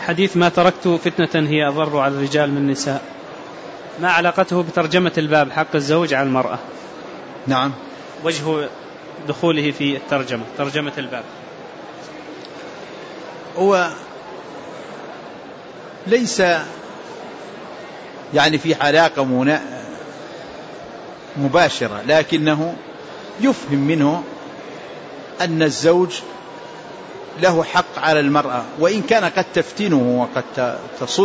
حديث ما تركت فتنة هي أضر على الرجال من النساء، ما علاقته بترجمة الباب حق الزوج على المرأة؟ نعم. وجه دخوله في ترجمة الباب. هو ليس يعني في علاقة مباشرة، لكنه يفهم منه أن الزوج له حق على المرأة، وإن كان قد تفتنه وقد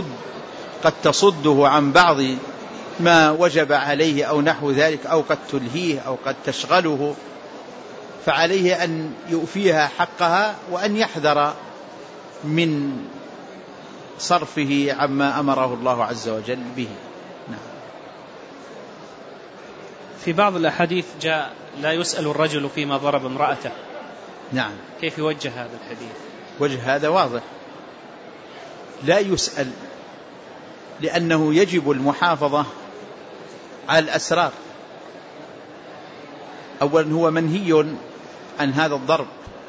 تصده عن بعض ما وجب عليه أو نحو ذلك، أو قد تلهيه أو قد تشغله، فعليه أن يؤفيها حقها وأن يحذر من صرفه عما أمره الله عز وجل به. نعم. في بعض الأحاديث جاء لا يسأل الرجل فيما ضرب امرأته. نعم. كيف يوجه هذا الحديث؟ وجه هذا واضح، لا يسأل، لأنه يجب المحافظة على الأسرار. أولا هو منهي عن هذا الضرب،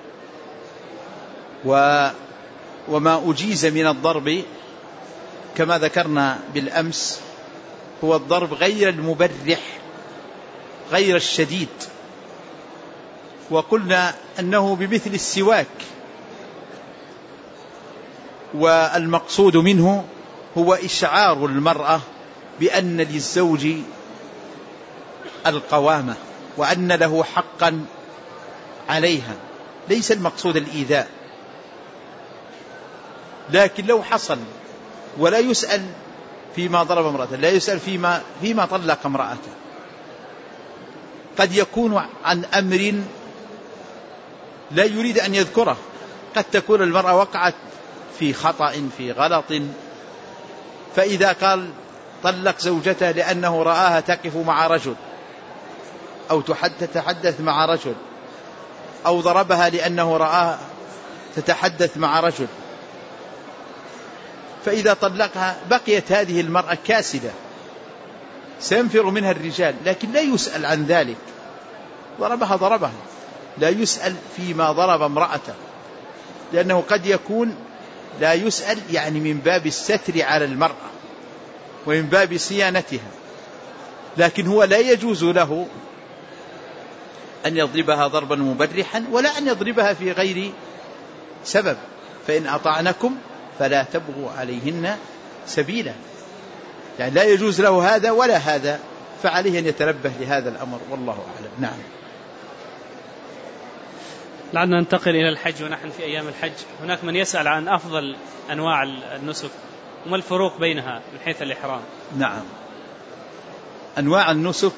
وما أجيز من الضرب كما ذكرنا بالأمس هو الضرب غير المبرح غير الشديد، وقلنا أنه بمثل السواك، والمقصود منه هو إشعار المرأة بأن للزوج القوامة وأن له حقا عليها، ليس المقصود الإيذاء. لكن لو حصل ولا يسأل فيما ضرب امرأته، لا يسأل فيما طلق امرأته، قد يكون عن أمر لا يريد أن يذكره، قد تكون المرأة وقعت في خطأ في غلط، فإذا قال طلق زوجته لأنه رآها تقف مع رجل أو تتحدث مع رجل، أو ضربها لأنه رآها تتحدث مع رجل، فإذا طلقها بقيت هذه المرأة كاسدة سينفر منها الرجال، لكن لا يسأل عن ذلك. ضربها لا يسأل فيما ضرب امرأته، لأنه قد يكون لا يسأل يعني من باب الستر على المرأة ومن باب صيانتها، لكن هو لا يجوز له أن يضربها ضربا مبرحا ولا أن يضربها في غير سبب. فإن أطعنكم فلا تبغوا عليهن سبيلا، يعني لا يجوز له هذا ولا هذا، فعليه أن يتنبه لهذا الأمر، والله أعلم. نعم. لعلنا ننتقل إلى الحج، ونحن في أيام الحج. هناك من يسأل عن أفضل أنواع النسك وما الفروق بينها من حيث الإحرام. نعم. أنواع النسك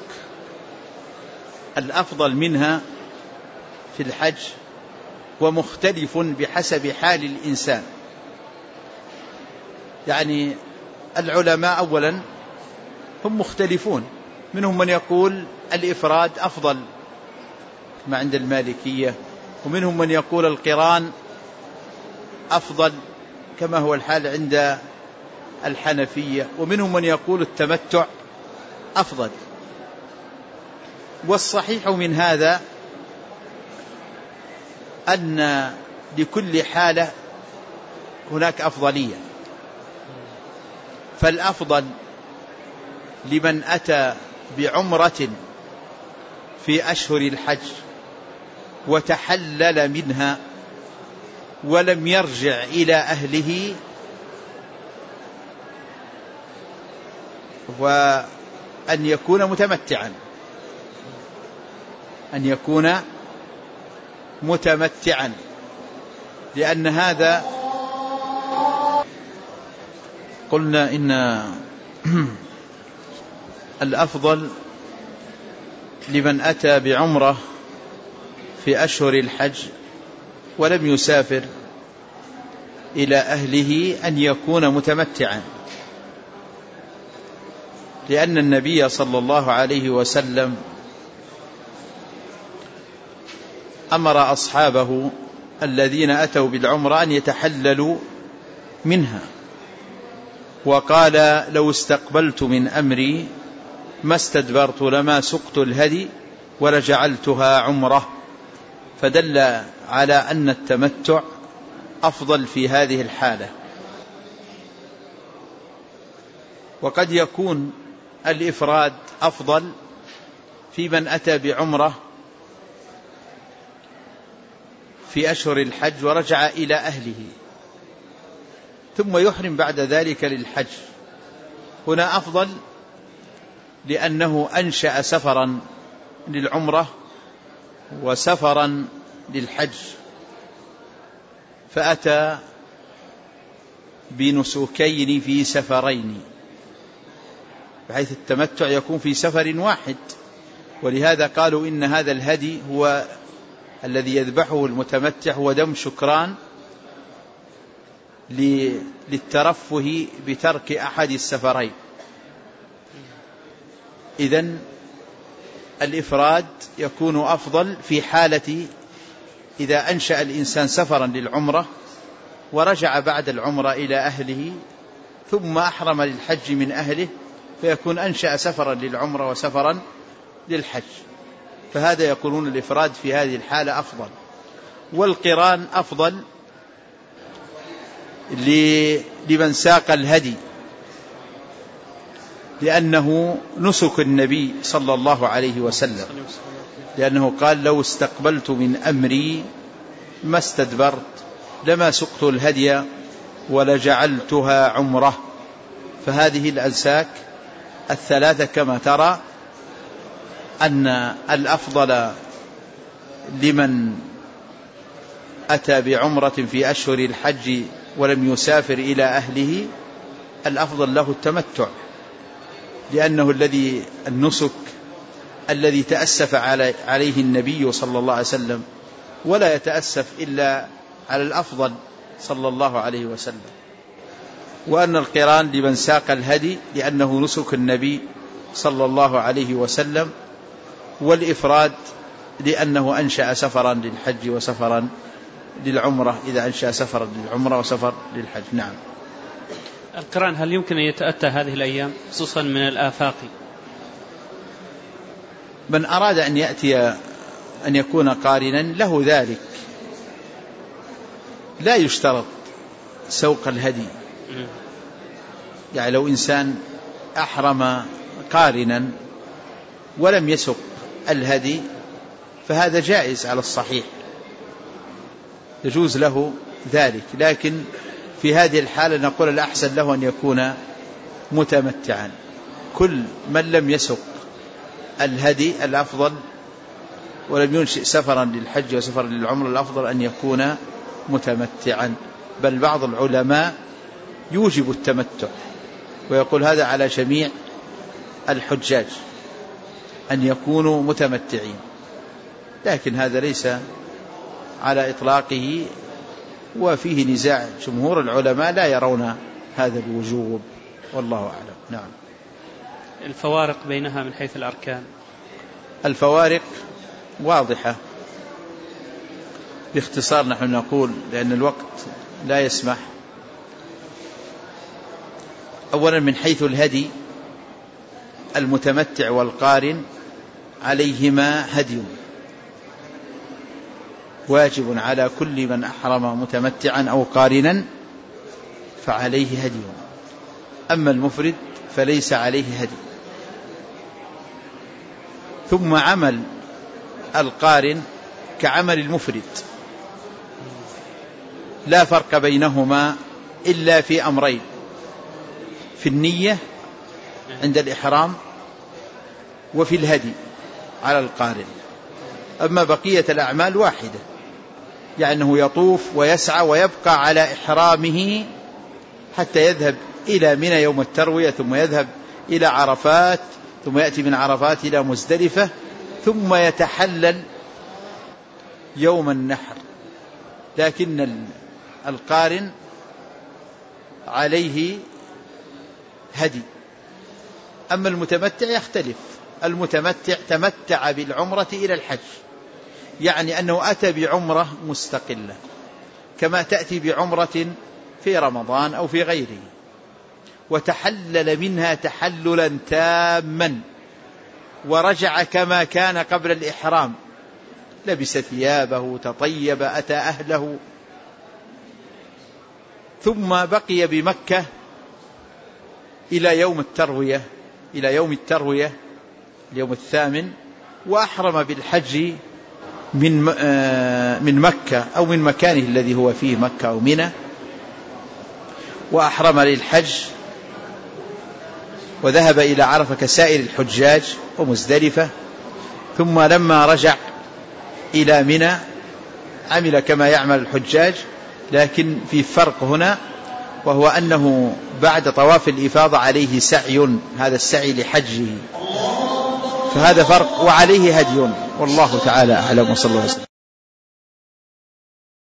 الأفضل منها في الحج ومختلف بحسب حال الإنسان. يعني العلماء أولا هم مختلفون، منهم من يقول الإفراد أفضل ما عند المالكية، ومنهم من يقول القران أفضل كما هو الحال عند الحنفية، ومنهم من يقول التمتع أفضل. والصحيح من هذا أن لكل حالة هناك أفضلية، فالأفضل لمن أتى بعمرة في أشهر الحج وتحلل منها ولم يرجع إلى أهله وأن يكون متمتعا، أن يكون متمتعا، لأن هذا قلنا إن الأفضل لمن أتى بعمرة في أشهر الحج ولم يسافر إلى أهله أن يكون متمتعا، لأن النبي صلى الله عليه وسلم أمر أصحابه الذين أتوا بالعمرة أن يتحللوا منها، وقال لو استقبلت من أمري ما استدبرت لما سقت الهدي ولجعلتها عمرة، فدل على أن التمتع أفضل في هذه الحالة. وقد يكون الإفراد أفضل في من أتى بعمرة في أشهر الحج ورجع إلى أهله ثم يحرم بعد ذلك للحج. هنا أفضل لأنه أنشأ سفرا للعمرة وسفرا للحج، فأتى بنسكين في سفرين، بحيث التمتع يكون في سفر واحد. ولهذا قالوا إن هذا الهدي هو الذي يذبحه المتمتع هو دم شكران للترفه بترك أحد السفرين. إذن الإفراد يكون أفضل في حالة إذا أنشأ الإنسان سفرا للعمرة ورجع بعد العمرة إلى أهله ثم أحرم للحج من أهله، فيكون أنشأ سفرا للعمرة وسفرا للحج، فهذا يقولون الإفراد في هذه الحالة أفضل. والقران أفضل لمن ساق الهدي، لأنه نسك النبي صلى الله عليه وسلم، لأنه قال لو استقبلت من أمري ما استدبرت لما سقت الهدي ولجعلتها عمره. فهذه الأنساك الثلاثة كما ترى أن الأفضل لمن أتى بعمرة في أشهر الحج ولم يسافر إلى أهله الأفضل له التمتع، لأنه النسك الذي تأسف عليه النبي صلى الله عليه وسلم، ولا يتأسف إلا على الأفضل صلى الله عليه وسلم. وأن القران لمن ساق الهدي لأنه نسك النبي صلى الله عليه وسلم، والإفراد لأنه أنشأ سفرا للحج وسفرا للعمرة إذا أنشأ سفرا للعمرة وسفر للحج. نعم. القران هل يمكن أن يتأتى هذه الأيام خصوصا من الآفاق؟ من أراد أن يأتي أن يكون قارنا له ذلك، لا يشترط سوق الهدي. يعني لو إنسان أحرم قارنا ولم يسق الهدي فهذا جائز على الصحيح، يجوز له ذلك، لكن في هذه الحالة نقول الأحسن له أن يكون متمتعا. كل من لم يسق الهدي الأفضل ولم ينشئ سفرا للحج وسفرا للعمر الأفضل أن يكون متمتعا. بل بعض العلماء يوجب التمتع ويقول هذا على جميع الحجاج أن يكونوا متمتعين، لكن هذا ليس على إطلاقه، وفيه نزاع. جمهور العلماء لا يرون هذا الوجوب، والله أعلم. نعم. الفوارق بينها من حيث الأركان؟ الفوارق واضحة، باختصار نحن نقول لأن الوقت لا يسمح. أولا من حيث الهدي، المتمتع والقارن عليهما هدي، واجب على كل من أحرم متمتعا أو قارنا فعليه هدي. أما المفرد فليس عليه هدي. ثم عمل القارن كعمل المفرد، لا فرق بينهما إلا في أمرين: في النية عند الإحرام، وفي الهدي على القارن. أما بقية الأعمال واحدة، يعني أنه يطوف ويسعى ويبقى على إحرامه حتى يذهب إلى منى يوم التروية، ثم يذهب إلى عرفات، ثم يأتي من عرفات إلى مزدلفة، ثم يتحلل يوم النحر. لكن القارن عليه هدي. أما المتمتع يختلف، المتمتع تمتع بالعمرة إلى الحج، يعني أنه أتى بعمرة مستقلة كما تأتي بعمرة في رمضان أو في غيره، وتحلل منها تحللا تاما، ورجع كما كان قبل الإحرام، لبس ثيابه، تطيب، أتى أهله، ثم بقي بمكة إلى يوم التروية، إلى يوم التروية اليوم الثامن، وأحرم بالحج من مكة أو من مكانه الذي هو فيه، مكة أو منى، وأحرم للحج وذهب إلى عرفة كسائر الحجاج ومزدلفة. ثم لما رجع إلى منى عمل كما يعمل الحجاج، لكن في فرق هنا، وهو أنه بعد طواف الإفاضة عليه سعي، هذا السعي لحجه، فهذا فرق، وعليه هدي، والله تعالى أعلم، وصلى الله عليه وسلم.